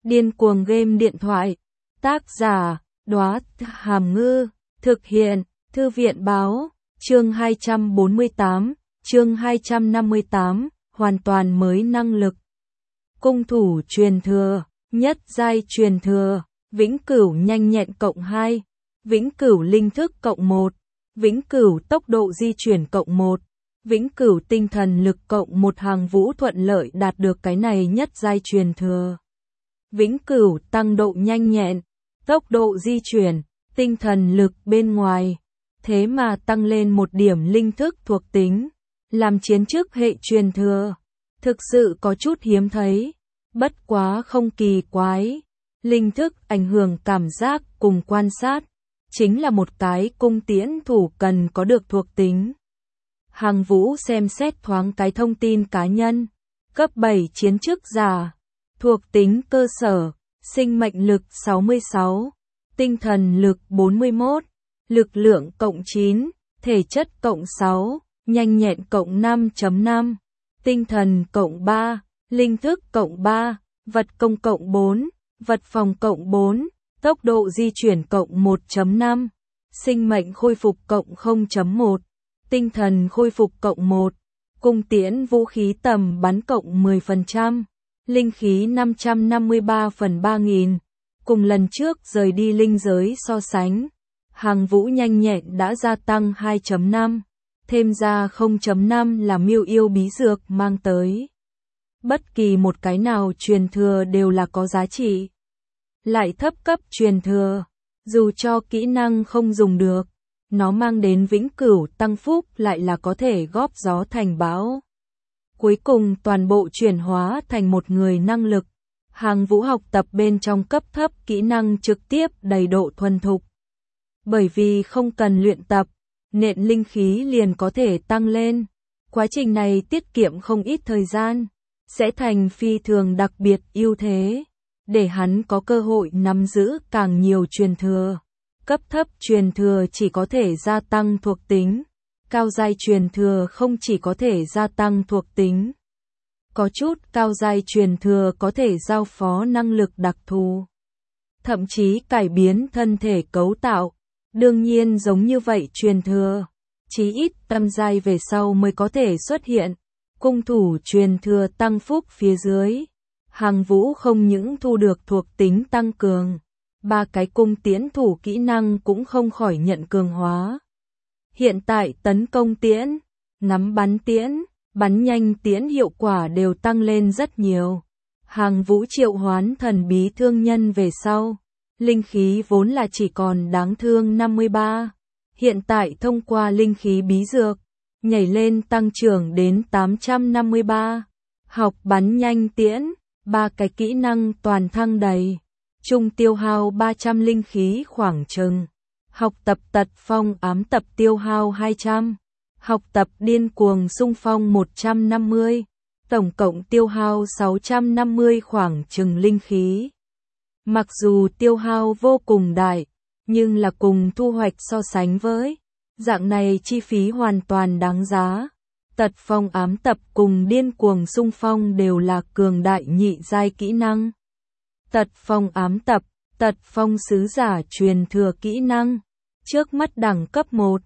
Điên cuồng game điện thoại. Tác giả, Đóa Hàm Ngư. Thực hiện, Thư viện báo. Chương 248, chương 258, hoàn toàn mới năng lực. Cung thủ truyền thừa, nhất giai truyền thừa, vĩnh cửu nhanh nhẹn cộng 2, vĩnh cửu linh thức cộng 1, vĩnh cửu tốc độ di chuyển cộng 1, vĩnh cửu tinh thần lực cộng 1. Hàng Vũ thuận lợi đạt được cái này nhất giai truyền thừa. Vĩnh cửu tăng độ nhanh nhẹn, tốc độ di chuyển, tinh thần lực bên ngoài. Thế mà tăng lên một điểm linh thức thuộc tính, làm chiến chức hệ truyền thừa. Thực sự có chút hiếm thấy, bất quá không kỳ quái. Linh thức ảnh hưởng cảm giác cùng quan sát, chính là một cái cung tiễn thủ cần có được thuộc tính. Hàng Vũ xem xét thoáng cái thông tin cá nhân. Cấp 7 chiến chức giả. Thuộc tính cơ sở, sinh mệnh lực 66, tinh thần lực 41, lực lượng cộng 9, thể chất cộng 6, nhanh nhẹn cộng 5.5, tinh thần cộng 3, linh thức cộng 3, vật công cộng 4, vật phòng cộng 4, tốc độ di chuyển cộng 1.5, sinh mệnh khôi phục cộng 0.1, tinh thần khôi phục cộng 1, cung tiễn vũ khí tầm bắn cộng 10%, linh khí 553 phần 3000. Cùng lần trước rời đi linh giới so sánh, Hàng Vũ nhanh nhẹn đã gia tăng 2.5, thêm ra 0.5 là miêu yêu bí dược mang tới. Bất kỳ một cái nào truyền thừa đều là có giá trị. Lại thấp cấp truyền thừa, dù cho kỹ năng không dùng được, nó mang đến vĩnh cửu tăng phúc lại là có thể góp gió thành bão. Cuối cùng toàn bộ chuyển hóa thành một người năng lực. Hàng Vũ học tập bên trong cấp thấp kỹ năng trực tiếp đầy độ thuần thục. Bởi vì không cần luyện tập, nện linh khí liền có thể tăng lên. Quá trình này tiết kiệm không ít thời gian, sẽ thành phi thường đặc biệt ưu thế, để hắn có cơ hội nắm giữ càng nhiều truyền thừa. Cấp thấp truyền thừa chỉ có thể gia tăng thuộc tính, cao giai truyền thừa không chỉ có thể gia tăng thuộc tính. Có chút cao giai truyền thừa có thể giao phó năng lực đặc thù, thậm chí cải biến thân thể cấu tạo. Đương nhiên giống như vậy truyền thừa, chí ít tam giai về sau mới có thể xuất hiện. Cung thủ truyền thừa tăng phúc phía dưới, Hàng Vũ không những thu được thuộc tính tăng cường, ba cái cung tiễn thủ kỹ năng cũng không khỏi nhận cường hóa. Hiện tại tấn công tiễn, nắm bắn tiễn, bắn nhanh tiễn hiệu quả đều tăng lên rất nhiều. Hàng Vũ triệu hoán thần bí thương nhân về sau, linh khí vốn là chỉ còn đáng thương 53, hiện tại thông qua linh khí bí dược, nhảy lên tăng trưởng đến 853. Học bắn nhanh tiễn, ba cái kỹ năng toàn thăng đầy, chung tiêu hao 300 linh khí khoảng chừng. Học tập tật phong ám tập tiêu hao 200, học tập điên cuồng xung phong 150, tổng cộng tiêu hao 650 khoảng chừng linh khí. Mặc dù tiêu hao vô cùng đại, nhưng là cùng thu hoạch so sánh với, dạng này chi phí hoàn toàn đáng giá. Tật phong ám tập cùng điên cuồng xung phong đều là cường đại nhị giai kỹ năng. Tật phong ám tập, tật phong sứ giả truyền thừa kỹ năng. Trước mắt đẳng cấp 1,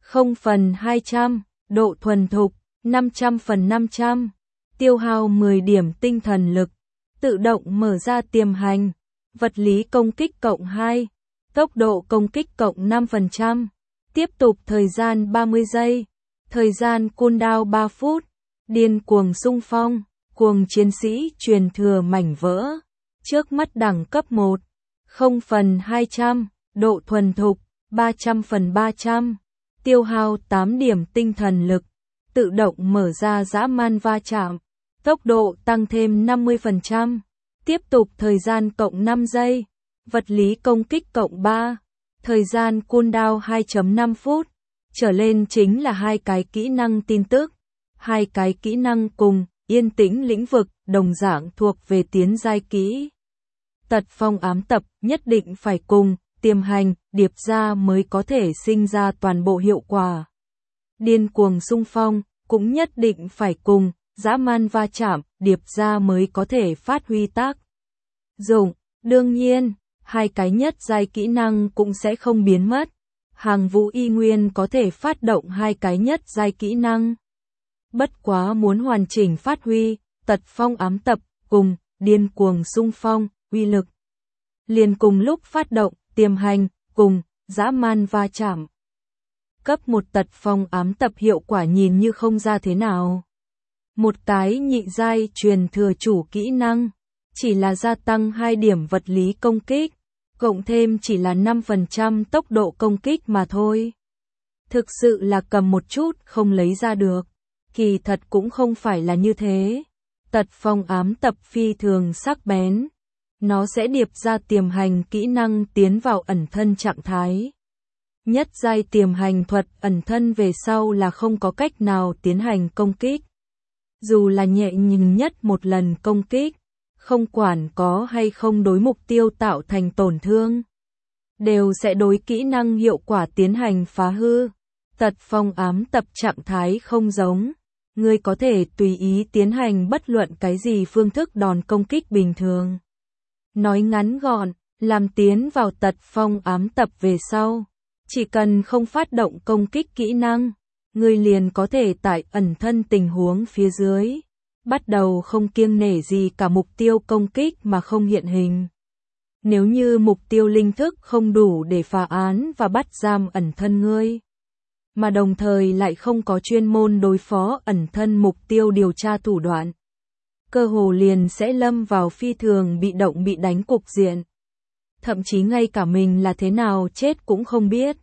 0/200, độ thuần thục, 500/500, tiêu hao 10 điểm tinh thần lực, tự động mở ra tiềm hành, vật lý công kích cộng 2, tốc độ công kích cộng 5%, tiếp tục thời gian 30 giây, thời gian cooldown 3 phút, điên cuồng xung phong, cuồng chiến sĩ truyền thừa mảnh vỡ, trước mắt đẳng cấp 1, 0/200, độ thuần thục, 300/300, tiêu hao 8 điểm tinh thần lực, tự động mở ra dã man va chạm, tốc độ tăng thêm 50%, tiếp tục thời gian cộng 5 giây, vật lý công kích cộng 3, thời gian cooldown 2.5 phút, trở lên chính là hai cái kỹ năng tin tức. Hai cái kỹ năng cùng, yên tĩnh lĩnh vực, đồng dạng thuộc về tiến giai kỹ. Tật phong ám tập nhất định phải cùng, tiềm hành, điệp ra mới có thể sinh ra toàn bộ hiệu quả. Điên cuồng xung phong, cũng nhất định phải cùng, dã man va chạm, điệp ra mới có thể phát huy tác dụng. Đương nhiên, hai cái nhất giai kỹ năng cũng sẽ không biến mất. Hàng Vũ y nguyên có thể phát động hai cái nhất giai kỹ năng. Bất quá muốn hoàn chỉnh phát huy, Tật Phong ám tập, cùng, điên cuồng xung phong, uy lực. Liền cùng lúc phát động, tiềm hành, cùng, dã man va chạm. Cấp 1 Tật Phong ám tập hiệu quả nhìn như không ra thế nào. Một cái nhị giai truyền thừa chủ kỹ năng, chỉ là gia tăng 2 điểm vật lý công kích, cộng thêm chỉ là 5% tốc độ công kích mà thôi. Thực sự là cầm một chút không lấy ra được. Kỳ thật cũng không phải là như thế. Tật Phong ám tập phi thường sắc bén. Nó sẽ điệp ra tiềm hành kỹ năng tiến vào ẩn thân trạng thái. Nhất giai tiềm hành thuật ẩn thân về sau là không có cách nào tiến hành công kích. Dù là nhẹ nhàng nhất một lần công kích, không quản có hay không đối mục tiêu tạo thành tổn thương, đều sẽ đối kỹ năng hiệu quả tiến hành phá hư. Tật Phong ám tập trạng thái không giống. Ngươi có thể tùy ý tiến hành bất luận cái gì phương thức đòn công kích bình thường. Nói ngắn gọn, làm tiến vào Tật Phong ám tập về sau, chỉ cần không phát động công kích kỹ năng, ngươi liền có thể tại ẩn thân tình huống phía dưới, bắt đầu không kiêng nể gì cả mục tiêu công kích mà không hiện hình. Nếu như mục tiêu linh thức không đủ để phá án và bắt giam ẩn thân ngươi, mà đồng thời lại không có chuyên môn đối phó ẩn thân mục tiêu điều tra thủ đoạn, cơ hồ liền sẽ lâm vào phi thường bị động bị đánh cục diện. Thậm chí ngay cả mình là thế nào chết cũng không biết.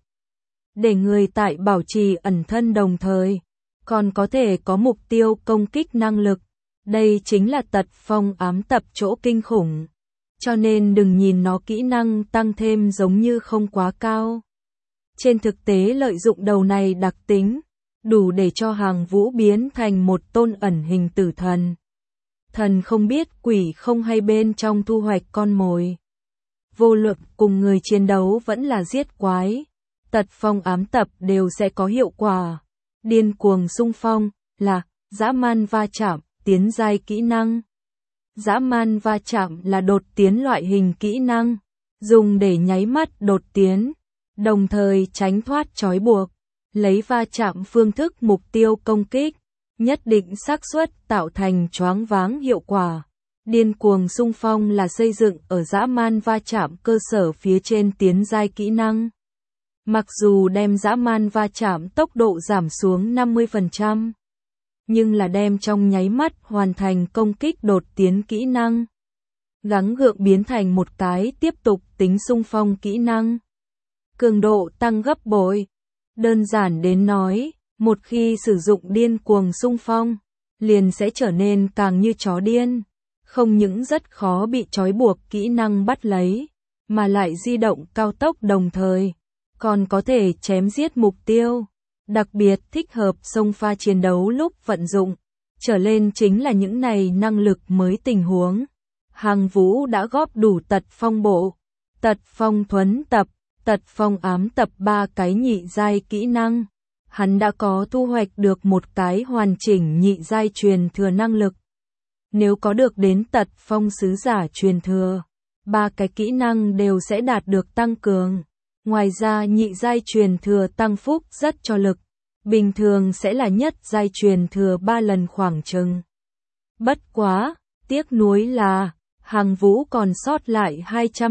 Để người tại bảo trì ẩn thân đồng thời, còn có thể có mục tiêu công kích năng lực. Đây chính là Tật Phong ám tập chỗ kinh khủng. Cho nên đừng nhìn nó kỹ năng tăng thêm giống như không quá cao. Trên thực tế lợi dụng đầu này đặc tính, đủ để cho Hàng Vũ biến thành một tôn ẩn hình tử thần. Thần không biết quỷ không hay bên trong thu hoạch con mồi. Vô luận cùng người chiến đấu vẫn là giết quái, Tật Phong ám tập đều sẽ có hiệu quả. Điên cuồng xung phong là dã man va chạm, tiến giai kỹ năng. Dã man va chạm là đột tiến loại hình kỹ năng, dùng để nháy mắt đột tiến, đồng thời tránh thoát trói buộc, lấy va chạm phương thức mục tiêu công kích, nhất định xác suất tạo thành choáng váng hiệu quả. Điên cuồng xung phong là xây dựng ở dã man va chạm cơ sở phía trên tiến giai kỹ năng. Mặc dù đem dã man va chạm tốc độ giảm xuống 50%, nhưng là đem trong nháy mắt hoàn thành công kích đột tiến kỹ năng. Gắng gượng biến thành một cái tiếp tục tính xung phong kỹ năng. Cường độ tăng gấp bội. Đơn giản đến nói, một khi sử dụng điên cuồng xung phong, liền sẽ trở nên càng như chó điên. Không những rất khó bị trói buộc kỹ năng bắt lấy, mà lại di động cao tốc đồng thời, còn có thể chém giết mục tiêu. Đặc biệt thích hợp xông pha chiến đấu lúc vận dụng, trở lên chính là những này năng lực mới tình huống. Hàng Vũ đã góp đủ Tật Phong bộ, Tật Phong thuấn tập, Tật Phong ám tập 3 cái nhị giai kỹ năng. Hắn đã có thu hoạch được một cái hoàn chỉnh nhị giai truyền thừa năng lực. Nếu có được đến Tật Phong sứ giả truyền thừa, 3 cái kỹ năng đều sẽ đạt được tăng cường. Ngoài ra nhị giai truyền thừa tăng phúc rất cho lực, bình thường sẽ là nhất giai truyền thừa 3 lần khoảng chừng. Bất quá, tiếc nuối là, Hàng Vũ còn sót lại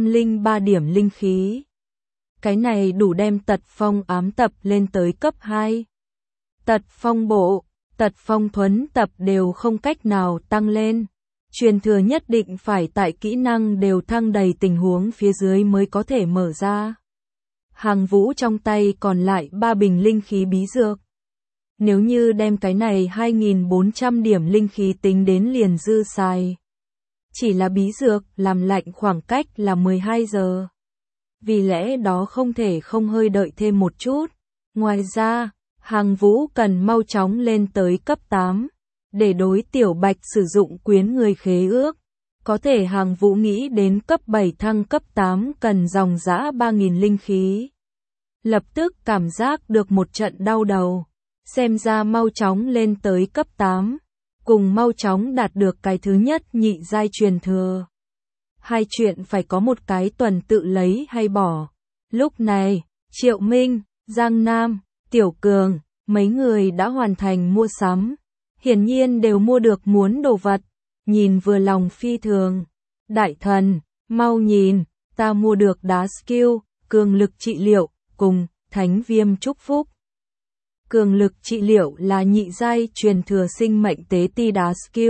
203 điểm linh khí. Cái này đủ đem Tật Phong ám tập lên tới cấp 2. Tật Phong bộ, Tật Phong thuấn tập đều không cách nào tăng lên. Truyền thừa nhất định phải tại kỹ năng đều thăng đầy tình huống phía dưới mới có thể mở ra. Hàng Vũ trong tay còn lại 3 bình linh khí bí dược. Nếu như đem cái này 2.400 điểm linh khí tính đến liền dư xài. Chỉ là bí dược làm lạnh khoảng cách là 12 giờ. Vì lẽ đó không thể không hơi đợi thêm một chút. Ngoài ra, Hàng Vũ cần mau chóng lên tới cấp 8. Để đối Tiểu Bạch sử dụng quyến người khế ước. Có thể Hàng Vũ nghĩ đến cấp 7 thăng cấp 8 cần dòng dã 3.000 linh khí. Lập tức cảm giác được một trận đau đầu. Xem ra mau chóng lên tới cấp 8. Cùng mau chóng đạt được cái thứ nhất nhị giai truyền thừa. hai chuyện phải có một cái tuần tự lấy hay bỏ. Lúc này, Triệu Minh, Giang Nam, Tiểu Cường, mấy người đã hoàn thành mua sắm. Hiển nhiên đều mua được muốn đồ vật, nhìn vừa lòng phi thường. Đại thần, mau nhìn, ta mua được đá skill, cường lực trị liệu, cùng thánh viêm chúc phúc. Cường lực trị liệu là nhị giai truyền thừa sinh mệnh tế ti đá skill.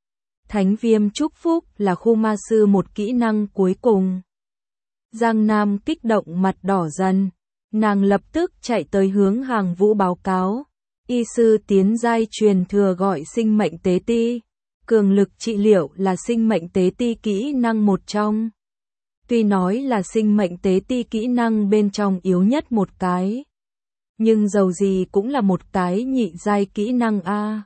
Thánh viêm chúc phúc là khu ma sư một kỹ năng cuối cùng. Giang Nam kích động mặt đỏ dần, nàng lập tức chạy tới hướng Hàng Vũ báo cáo. Y sư tiến giai truyền thừa gọi sinh mệnh tế ti. Cường lực trị liệu là sinh mệnh tế ti kỹ năng một trong. Tuy nói là sinh mệnh tế ti kỹ năng bên trong yếu nhất một cái, nhưng dầu gì cũng là một cái nhị giai kỹ năng a.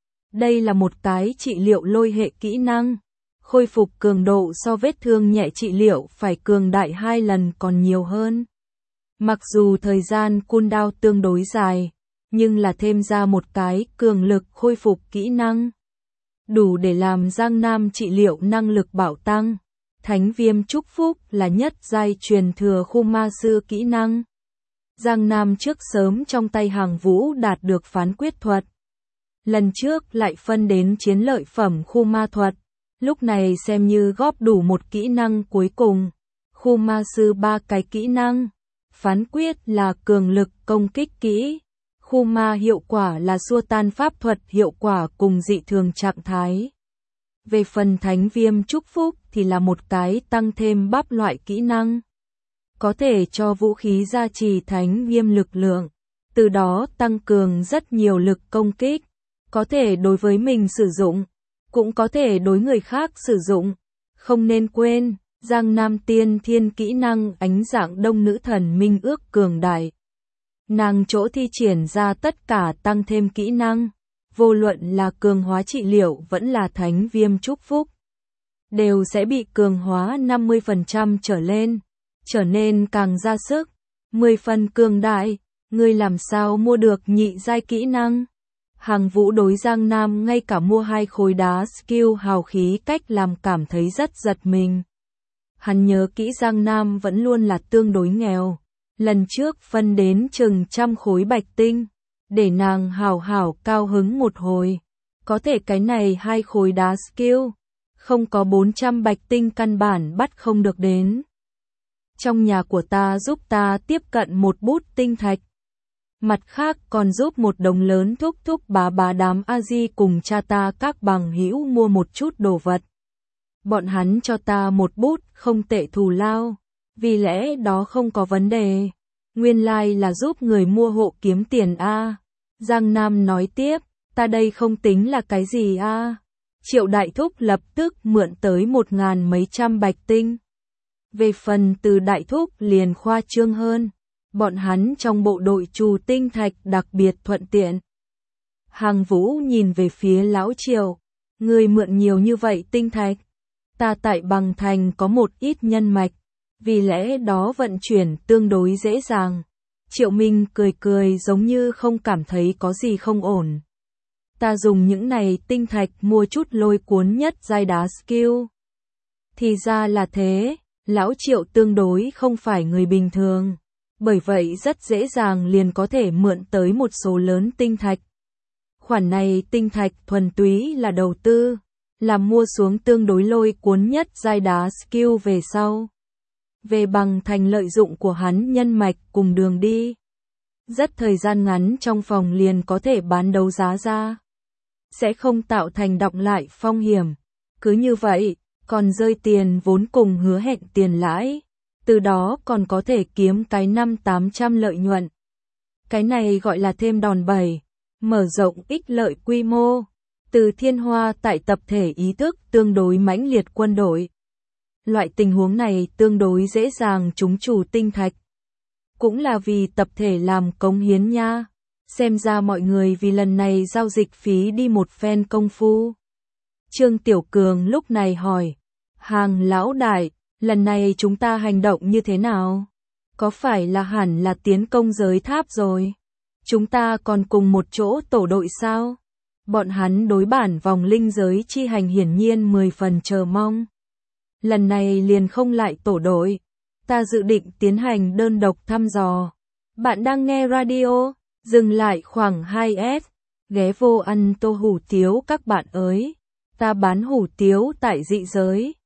Đây là một cái trị liệu lôi hệ kỹ năng, khôi phục cường độ so vết thương nhẹ trị liệu phải cường đại 2 lần còn nhiều hơn. Mặc dù thời gian cooldown tương đối dài, nhưng là thêm ra một cái cường lực khôi phục kỹ năng, đủ để làm Giang Nam trị liệu năng lực bảo tăng. Thánh viêm chúc phúc là nhất giai truyền thừa khu ma sư kỹ năng. Giang Nam trước sớm trong tay Hàng Vũ đạt được phán quyết thuật. Lần trước lại phân đến chiến lợi phẩm khu ma thuật, lúc này xem như góp đủ một kỹ năng cuối cùng. Khu ma sư 3 cái kỹ năng. Phán quyết là cường lực công kích kỹ. Khu ma hiệu quả là xua tan pháp thuật hiệu quả cùng dị thường trạng thái. Về phần thánh viêm chúc phúc thì là một cái tăng thêm bắp loại kỹ năng. Có thể cho vũ khí gia trì thánh viêm lực lượng, từ đó tăng cường rất nhiều lực công kích. Có thể đối với mình sử dụng, cũng có thể đối người khác sử dụng. Không nên quên, Giang Nam tiên thiên kỹ năng ánh dạng đông nữ thần minh ước cường đại. Nàng chỗ thi triển ra tất cả tăng thêm kỹ năng, vô luận là cường hóa trị liệu vẫn là thánh viêm chúc phúc, đều sẽ bị cường hóa 50% trở nên càng ra sức, 10 phần cường đại. Ngươi làm sao mua được nhị giai kỹ năng? Hàng Vũ đối Giang Nam ngay cả mua 2 khối đá skill hào khí cách làm cảm thấy rất giật mình. Hắn nhớ kỹ Giang Nam vẫn luôn là tương đối nghèo, lần trước phân đến chừng 100 khối bạch tinh, để nàng hào hảo cao hứng một hồi. Có thể cái này 2 khối đá skill, không có 400 bạch tinh căn bản bắt không được đến. Trong nhà của ta giúp ta tiếp cận một bút tinh thạch. Mặt khác còn giúp một đồng lớn thúc bá đám A-di cùng cha ta các bằng hữu mua một chút đồ vật. Bọn hắn cho ta một bút không tệ thù lao, vì lẽ đó không có vấn đề. Nguyên lai là giúp người mua hộ kiếm tiền a. Giang Nam nói tiếp, ta đây không tính là cái gì a. Triệu Đại Thúc lập tức mượn tới 1.000 mấy trăm bạch tinh. Về phần Từ Đại Thúc liền khoa trương hơn, bọn hắn trong bộ đội trù tinh thạch đặc biệt thuận tiện. Hàng Vũ nhìn về phía lão Triệu, người mượn nhiều như vậy tinh thạch. Ta tại Bằng Thành có một ít nhân mạch, vì lẽ đó vận chuyển tương đối dễ dàng. Triệu Minh cười giống như không cảm thấy có gì không ổn. Ta dùng những này tinh thạch mua chút lôi cuốn nhất giai đá skill. Thì ra là thế, lão Triệu tương đối không phải người bình thường, bởi vậy rất dễ dàng liền có thể mượn tới một số lớn tinh thạch. Khoản này tinh thạch thuần túy là đầu tư, làm mua xuống tương đối lôi cuốn nhất giai đá skill về sau. Về Bằng Thành lợi dụng của hắn nhân mạch cùng đường đi, rất thời gian ngắn trong phòng liền có thể bán đấu giá ra, sẽ không tạo thành đọng lại phong hiểm. Cứ như vậy, còn rơi tiền vốn cùng hứa hẹn tiền lãi, từ đó còn có thể kiếm cái 500-800 lợi nhuận. Cái này gọi là thêm đòn bẩy, mở rộng ích lợi quy mô. Từ Thiên Hoa tại tập thể ý thức tương đối mãnh liệt quân đội. Loại tình huống này tương đối dễ dàng trúng chủ tinh thạch. Cũng là vì tập thể làm cống hiến nha. Xem ra mọi người vì lần này giao dịch phí đi một phen công phu. Trương Tiểu Cường lúc này hỏi, Hàng lão đại, lần này chúng ta hành động như thế nào? Có phải là hẳn là tiến công giới tháp rồi? Chúng ta còn cùng một chỗ tổ đội sao? Bọn hắn đối bản vòng linh giới chi hành hiển nhiên 10 phần chờ mong. lần này liền không lại tổ đội. Ta dự định tiến hành đơn độc thăm dò. Bạn đang nghe radio, dừng lại khoảng 2S, ghé vô ăn tô hủ tiếu các bạn ơi. Ta bán hủ tiếu tại dị giới.